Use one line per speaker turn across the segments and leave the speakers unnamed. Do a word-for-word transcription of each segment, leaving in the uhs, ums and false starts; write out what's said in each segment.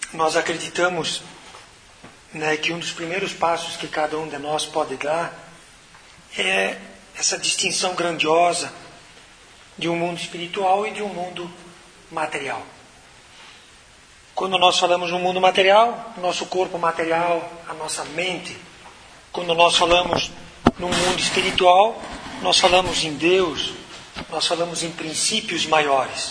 nós acreditamos, né, que um dos primeiros passos que cada um de nós pode dar é essa distinção grandiosa de um mundo espiritual e de um mundo material. Quando nós falamos no mundo material, nosso corpo material, a nossa mente. Quando nós falamos no mundo espiritual, nós falamos em Deus, nós falamos em princípios maiores.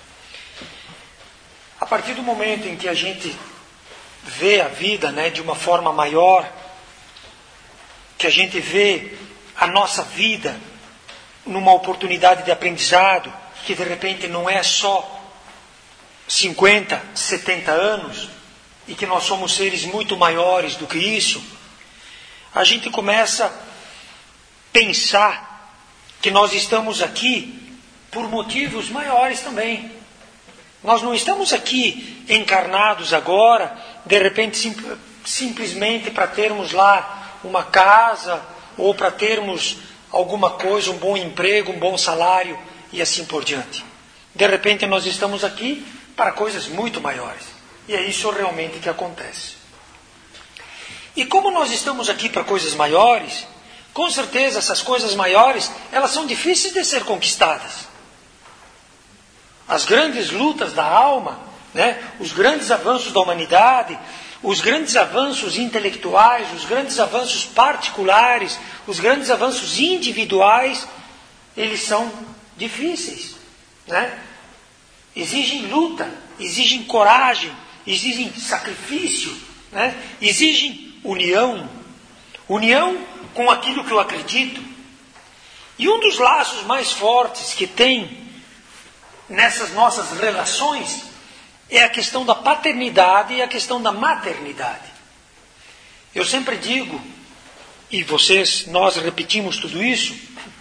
A partir do momento em que a gente vê a vida, né, de uma forma maior, que a gente vê a nossa vida numa oportunidade de aprendizado, que de repente não é só cinquenta, setenta anos, e que nós somos seres muito maiores do que isso, a gente começa a pensar que nós estamos aqui por motivos maiores também. Nós não estamos aqui encarnados agora, de repente, sim, simplesmente para termos lá uma casa, ou para termos alguma coisa, um bom emprego, um bom salário, e assim por diante. De repente nós estamos aqui para coisas muito maiores. E é isso realmente que acontece. E como nós estamos aqui para coisas maiores, com certeza essas coisas maiores, elas são difíceis de ser conquistadas. As grandes lutas da alma, né, os grandes avanços da humanidade, os grandes avanços intelectuais, os grandes avanços particulares, os grandes avanços individuais, eles são difíceis, né? Exigem luta, exigem coragem, exigem sacrifício, né? Exigem união, união com aquilo que eu acredito. E um dos laços mais fortes que tem nessas nossas relações é a questão da paternidade e a questão da maternidade. Eu sempre digo, e vocês, nós repetimos tudo isso,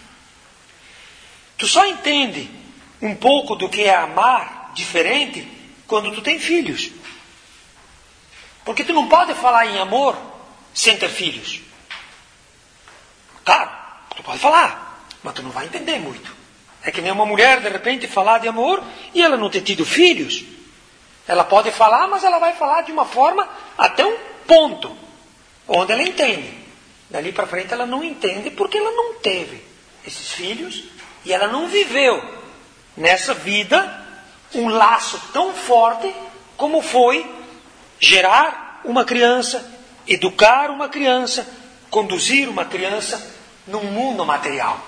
tu só entende um pouco do que é amar diferente quando tu tem filhos. Porque tu não pode falar em amor sem ter filhos. Claro, tu pode falar, mas tu não vai entender muito. É que nem uma mulher, de repente, falar de amor e ela não ter tido filhos. Ela pode falar, mas ela vai falar de uma forma até um ponto, onde ela entende. Dali para frente ela não entende porque ela não teve esses filhos e ela não viveu nessa vida um laço tão forte como foi gerar uma criança, educar uma criança, conduzir uma criança num mundo material.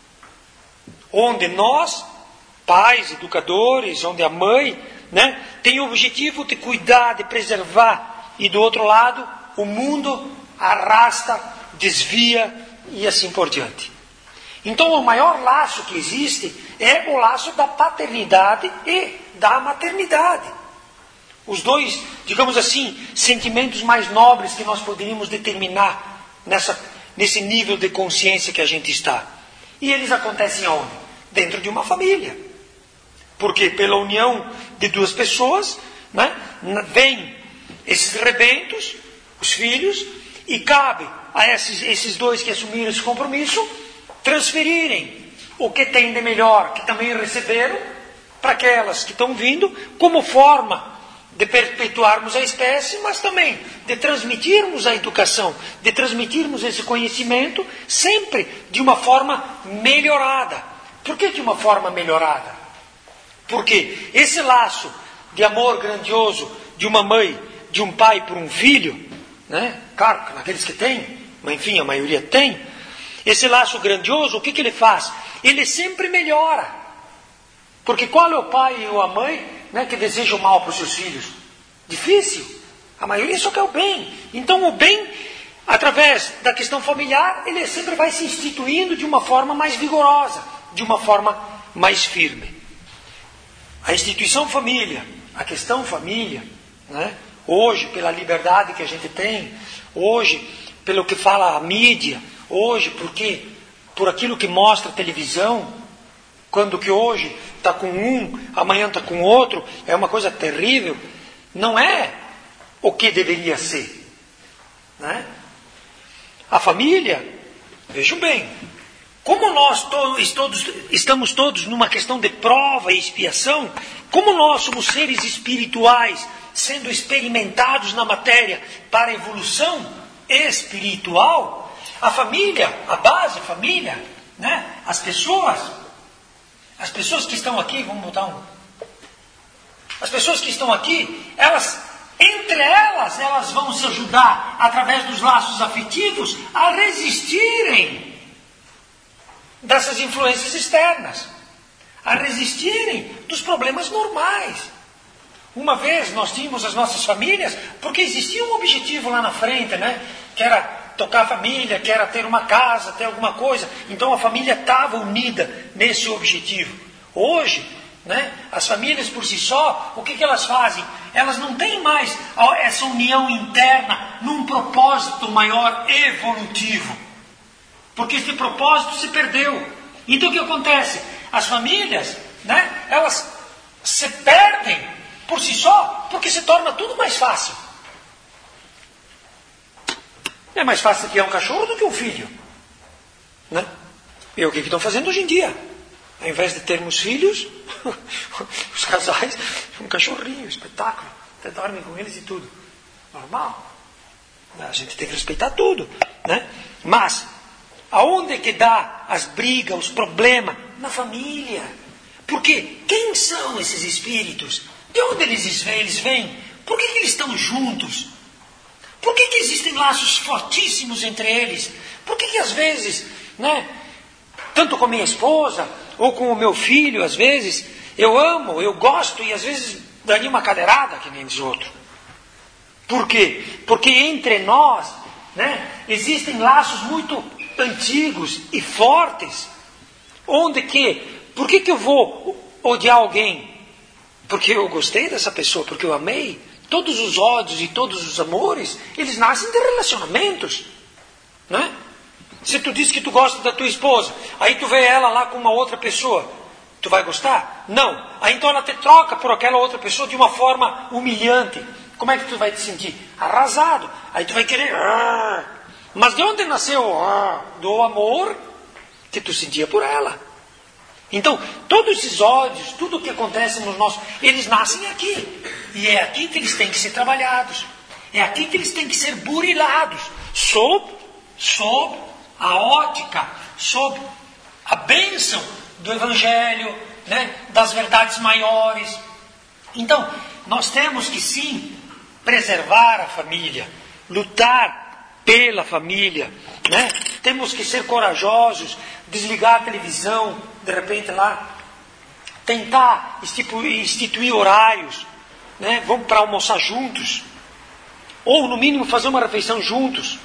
Onde nós, pais, educadores, onde a mãe, né, tem o objetivo de cuidar, de preservar, e do outro lado, o mundo arrasta, desvia e assim por diante. Então o maior laço que existe é o laço da paternidade e da maternidade. Os dois, digamos assim, sentimentos mais nobres que nós poderíamos determinar nessa, nesse nível de consciência que a gente está. E eles acontecem aonde? Dentro de uma família. Porque pela união de duas pessoas, né, vem esses rebentos, os filhos, e cabe a esses, esses dois que assumiram esse compromisso transferirem o que tem de melhor, que também receberam, para aquelas que estão vindo, como forma de perpetuarmos a espécie, mas também de transmitirmos a educação, de transmitirmos esse conhecimento, sempre de uma forma melhorada. Por que de uma forma melhorada? Porque esse laço de amor grandioso de uma mãe, de um pai por um filho, né? Claro, naqueles que têm, mas enfim, a maioria tem, esse laço grandioso, o que, que ele faz? Ele sempre melhora. Porque qual é o pai ou a mãe, né, que deseja o mal para os seus filhos? Difícil. A maioria só quer o bem. Então o bem, através da questão familiar, ele sempre vai se instituindo de uma forma mais vigorosa, de uma forma mais firme. A instituição família, a questão família, né, hoje, pela liberdade que a gente tem, hoje, pelo que fala a mídia, hoje, porque, por aquilo que mostra a televisão, quando que hoje está com um, amanhã está com outro, é uma coisa terrível, não é o que deveria ser. Né? A família, vejam bem, como nós todos, todos, estamos todos numa questão de prova e expiação, como nós somos seres espirituais sendo experimentados na matéria para a evolução espiritual, a família, a base, a família, né? As pessoas, as pessoas que estão aqui, vamos botar um, as pessoas que estão aqui, elas, entre elas, elas vão se ajudar através dos laços afetivos a resistirem dessas influências externas, a resistirem dos problemas normais. Uma vez nós tínhamos as nossas famílias, porque existia um objetivo lá na frente, né? Que era tocar a família, que era ter uma casa, ter alguma coisa. Então a família estava unida nesse objetivo. Hoje, né, as famílias por si só, o que, que elas fazem? Elas não têm mais essa união interna num propósito maior evolutivo. Porque esse propósito se perdeu. Então o que acontece? As famílias, né, elas se perdem por si só, porque se torna tudo mais fácil. É mais fácil criar um cachorro do que um filho, né? E o que, que estão fazendo hoje em dia? Ao invés de termos filhos, os casais, um cachorrinho, espetáculo, até dormem com eles e tudo. Normal. A gente tem que respeitar tudo, né? Mas, aonde que dá as brigas, os problemas? Na família. Porque quem são esses espíritos? De onde eles vêm? Eles vêm? Por que, que eles estão juntos? Por que, que existem laços fortíssimos entre eles? Por que, que às vezes, né, tanto com minha esposa, ou com o meu filho, às vezes, eu amo, eu gosto, e às vezes daria uma cadeirada, que nem diz outro. Por quê? Porque entre nós, né, existem laços muito antigos e fortes, onde que, por que, que eu vou odiar alguém? Porque eu gostei dessa pessoa, porque eu amei. Todos os ódios e todos os amores, eles nascem de relacionamentos, né? Se tu diz que tu gosta da tua esposa, aí tu vê ela lá com uma outra pessoa, tu vai gostar? Não. Aí então ela te troca por aquela outra pessoa de uma forma humilhante. Como é que tu vai te sentir? Arrasado. Aí tu vai querer... Ah. Mas de onde nasceu? Ah, do amor que tu sentia por ela. Então, todos esses ódios, tudo o que acontece nos nossos... Eles nascem aqui. E é aqui que eles têm que ser trabalhados. É aqui que eles têm que ser burilados. Sob, sob a ótica, sob a bênção do Evangelho, né, das verdades maiores. Então, nós temos que sim preservar a família, lutar pela família, né? Temos que ser corajosos, desligar a televisão, de repente lá, tentar instituir, instituir horários, né? Vamos para almoçar juntos, ou no mínimo fazer uma refeição juntos,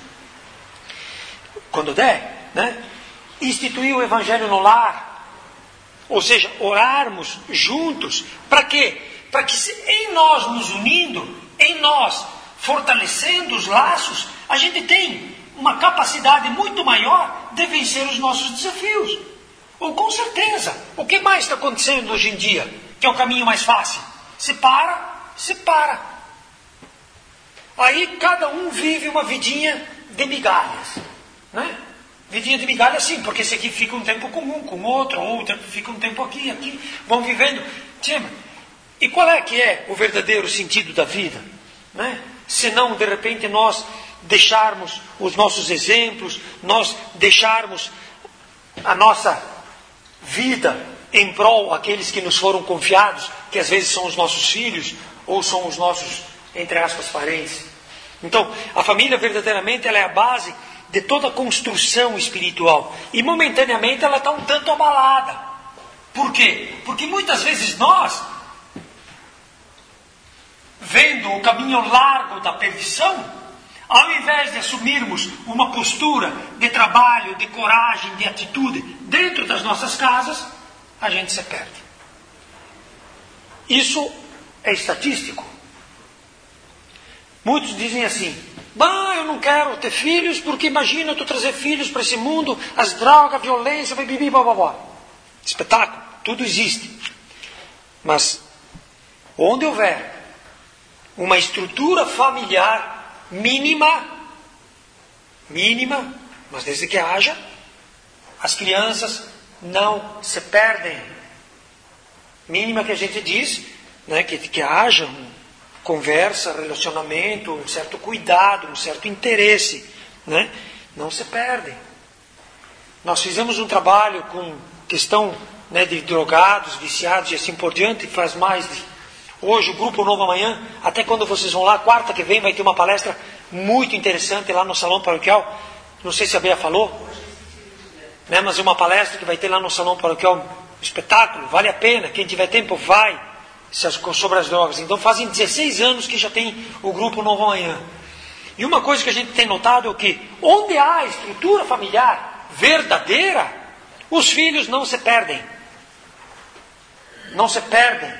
quando der, né? Instituir o Evangelho no lar, ou seja, orarmos juntos, para quê? Para que em nós nos unindo, em nós fortalecendo os laços, a gente tem uma capacidade muito maior de vencer os nossos desafios. Ou com certeza, o que mais está acontecendo hoje em dia, que é o caminho mais fácil? Separa, separa. Aí cada um vive uma vidinha de migalhas, né? Vidinha de migalhas sim, porque esse aqui fica um tempo com um, com outro, outro fica um tempo aqui, aqui, vão vivendo. E qual é que é o verdadeiro sentido da vida, né? Se não, de repente, nós deixarmos os nossos exemplos, nós deixarmos a nossa vida em prol aqueles que nos foram confiados, que às vezes são os nossos filhos, ou são os nossos, entre aspas, parentes. Então, a família verdadeiramente ela é a base de toda a construção espiritual. E momentaneamente ela está um tanto abalada. Por quê? Porque muitas vezes nós, vendo o caminho largo da perdição, ao invés de assumirmos uma postura de trabalho, de coragem, de atitude dentro das nossas casas, a gente se perde. Isso é estatístico. Muitos dizem assim: bah, eu não quero ter filhos, porque imagina tu trazer filhos para esse mundo, as drogas, a violência, bibibi, bababá. Espetáculo, tudo existe. Mas onde houver uma estrutura familiar mínima, mínima, mas desde que haja, as crianças não se perdem. Mínima que a gente diz, né, que, que haja um conversa, relacionamento, um certo cuidado, um certo interesse, né? Não se perdem. Nós fizemos um trabalho com questão, né, de drogados, viciados e assim por diante, faz mais de... Hoje o Grupo Novo Amanhã, até quando vocês vão lá, quarta que vem vai ter uma palestra muito interessante lá no Salão Paroquial. Não sei se a Bea falou, né, mas é uma palestra que vai ter lá no Salão Paroquial, um espetáculo, vale a pena, quem tiver tempo vai, sobre as drogas. Então fazem dezesseis anos que já tem o Grupo Novo Amanhã. E uma coisa que a gente tem notado é que onde há estrutura familiar verdadeira, os filhos não se perdem. Não se perdem.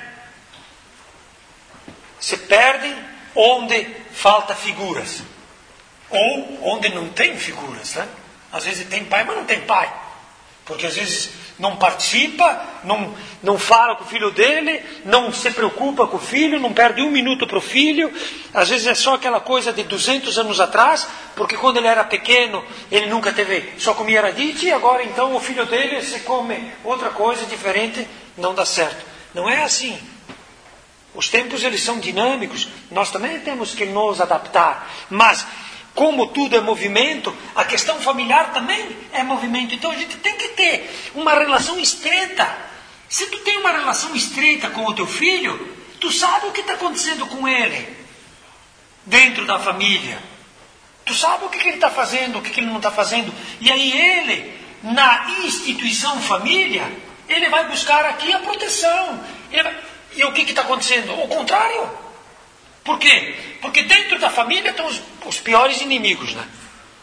Se perdem onde falta figuras. Ou onde não tem figuras, né? Às vezes tem pai, mas não tem pai. Porque às vezes não participa, não, não fala com o filho dele, não se preocupa com o filho, não perde um minuto para o filho. Às vezes é só aquela coisa de duzentos anos atrás, porque quando ele era pequeno, ele nunca teve, só comia radite, e agora então o filho dele se come outra coisa diferente, não dá certo. Não é assim. Os tempos eles são dinâmicos, nós também temos que nos adaptar, mas como tudo é movimento, a questão familiar também é movimento. Então a gente tem que ter uma relação estreita. Se tu tem uma relação estreita com o teu filho, tu sabe o que está acontecendo com ele dentro da família. Tu sabe o que, que ele está fazendo, o que, que ele não está fazendo. E aí ele, na instituição família, ele vai buscar aqui a proteção. Ele vai... E o que está acontecendo? O contrário. Por quê? Porque dentro da família estão os, os piores inimigos, né?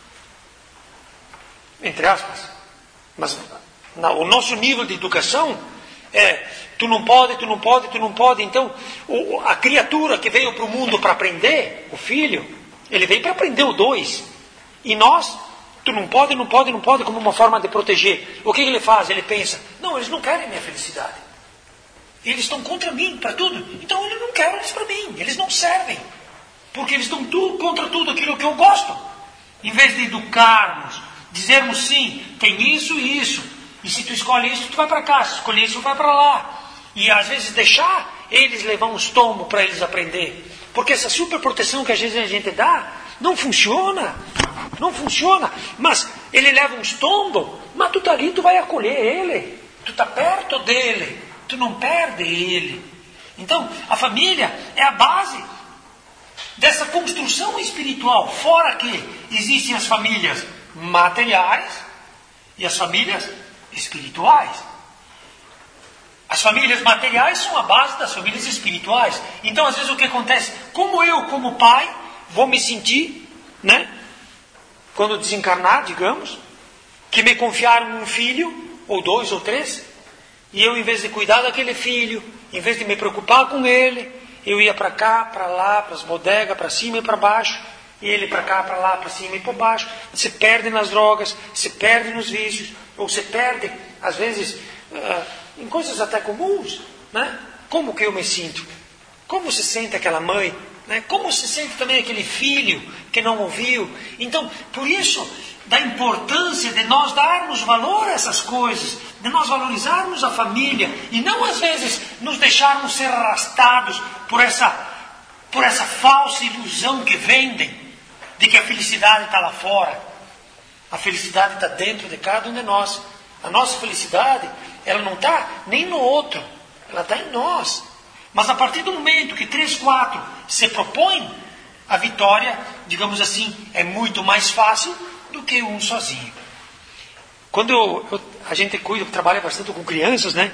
Entre aspas. Mas na, o nosso nível de educação é, tu não pode, tu não pode, tu não pode. Então, o, a criatura que veio para o mundo para aprender, o filho, ele veio para aprender o dois. E nós, tu não pode, não pode, não pode, como uma forma de proteger. O que ele faz? Ele pensa, não, eles não querem minha felicidade. Eles estão contra mim, para tudo. Então eu não quero eles para mim. Eles não servem. Porque eles estão tudo, contra tudo aquilo que eu gosto. Em vez de educarmos, dizermos sim, tem isso e isso. E se tu escolhe isso, tu vai para cá. Se tu escolhe isso, tu vai para lá. E às vezes deixar eles levar uns tombos para eles aprender. Porque essa super proteção que às vezes a gente dá, não funciona. Não funciona. Mas ele leva uns tombos, mas tu tá ali, tu vai acolher ele. Tu tá perto dele. Tu não perde ele. Então, a família é a base dessa construção espiritual. Fora que existem as famílias materiais e as famílias espirituais. As famílias materiais são a base das famílias espirituais. Então, às vezes, o que acontece? Como eu, como pai, vou me sentir, né? Quando desencarnar, digamos, que me confiaram um filho, ou dois, ou três, e eu, em vez de cuidar daquele filho, em vez de me preocupar com ele, eu ia para cá, para lá, para as bodegas, para cima e para baixo, e ele para cá, para lá, para cima e para baixo, se perde nas drogas, se perde nos vícios, ou se perde, às vezes, uh, em coisas até comuns, né? Como que eu me sinto? Como se sente aquela mãe? Né? Como se sente também aquele filho que não ouviu? Então, por isso, da importância de nós darmos valor a essas coisas, de nós valorizarmos a família, e não às vezes nos deixarmos ser arrastados por essa, por essa falsa ilusão que vendem, de que a felicidade está lá fora. A felicidade está dentro de cada um de nós. A nossa felicidade, ela não está nem no outro, ela está em nós. Mas a partir do momento que três, quatro se propõem, a vitória, digamos assim, é muito mais fácil do que um sozinho. Quando eu, eu, a gente cuida, trabalha bastante com crianças, né?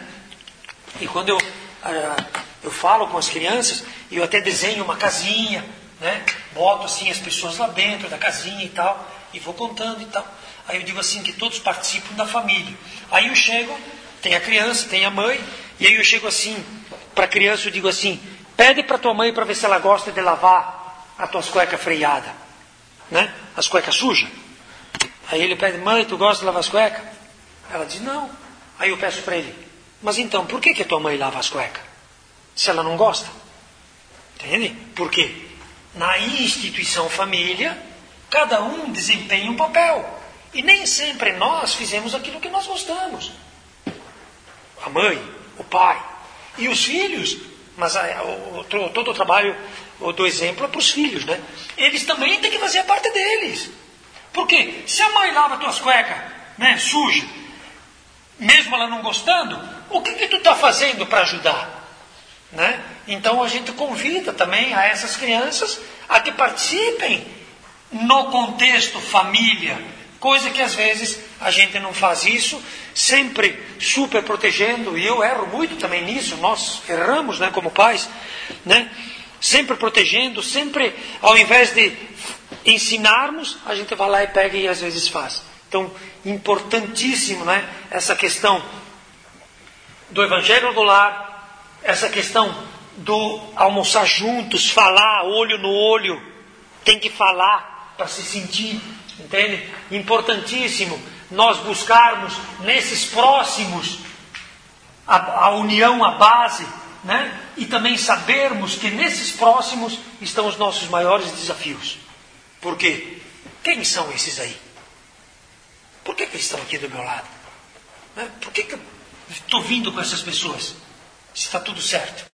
E quando eu, uh, eu falo com as crianças, eu até desenho uma casinha, né? Boto assim as pessoas lá dentro da casinha e tal, e vou contando e tal. Aí eu digo assim que todos participam da família. Aí eu chego, tem a criança, tem a mãe, e aí eu chego assim, para a criança eu digo assim, pede para tua mãe para ver se ela gosta de lavar as tuas cuecas freadas, né? As cuecas sujas. Aí ele pede, mãe, tu gosta de lavar as cuecas? Ela diz, não. Aí eu peço para ele, mas então, por que que a tua mãe lava as cuecas? Se ela não gosta? Entende? Por quê? Na instituição família, cada um desempenha um papel. E nem sempre nós fizemos aquilo que nós gostamos. A mãe, o pai. E os filhos mas a, o, todo o trabalho do exemplo é para os filhos, né? Eles também têm que fazer a parte deles. Por quê? Se a mãe lava tuas cuecas, né, suja, mesmo ela não gostando, o que, que tu está fazendo para ajudar? Né? Então a gente convida também a essas crianças a que participem no contexto família, coisa que às vezes a gente não faz isso, sempre super protegendo, e eu erro muito também nisso, nós erramos, né, como pais, né? Sempre protegendo, sempre, ao invés de ensinarmos, a gente vai lá e pega e às vezes faz. Então, importantíssimo, né, essa questão do evangelho do lar, essa questão do almoçar juntos, falar olho no olho, tem que falar para se sentir, entende? Importantíssimo nós buscarmos nesses próximos a, a união, a base, né? E também sabermos que nesses próximos estão os nossos maiores desafios. Por quê? Quem são esses aí? Por que, que eles estão aqui do meu lado? Né? Por que, que eu estou vindo com essas pessoas? Se está tudo certo.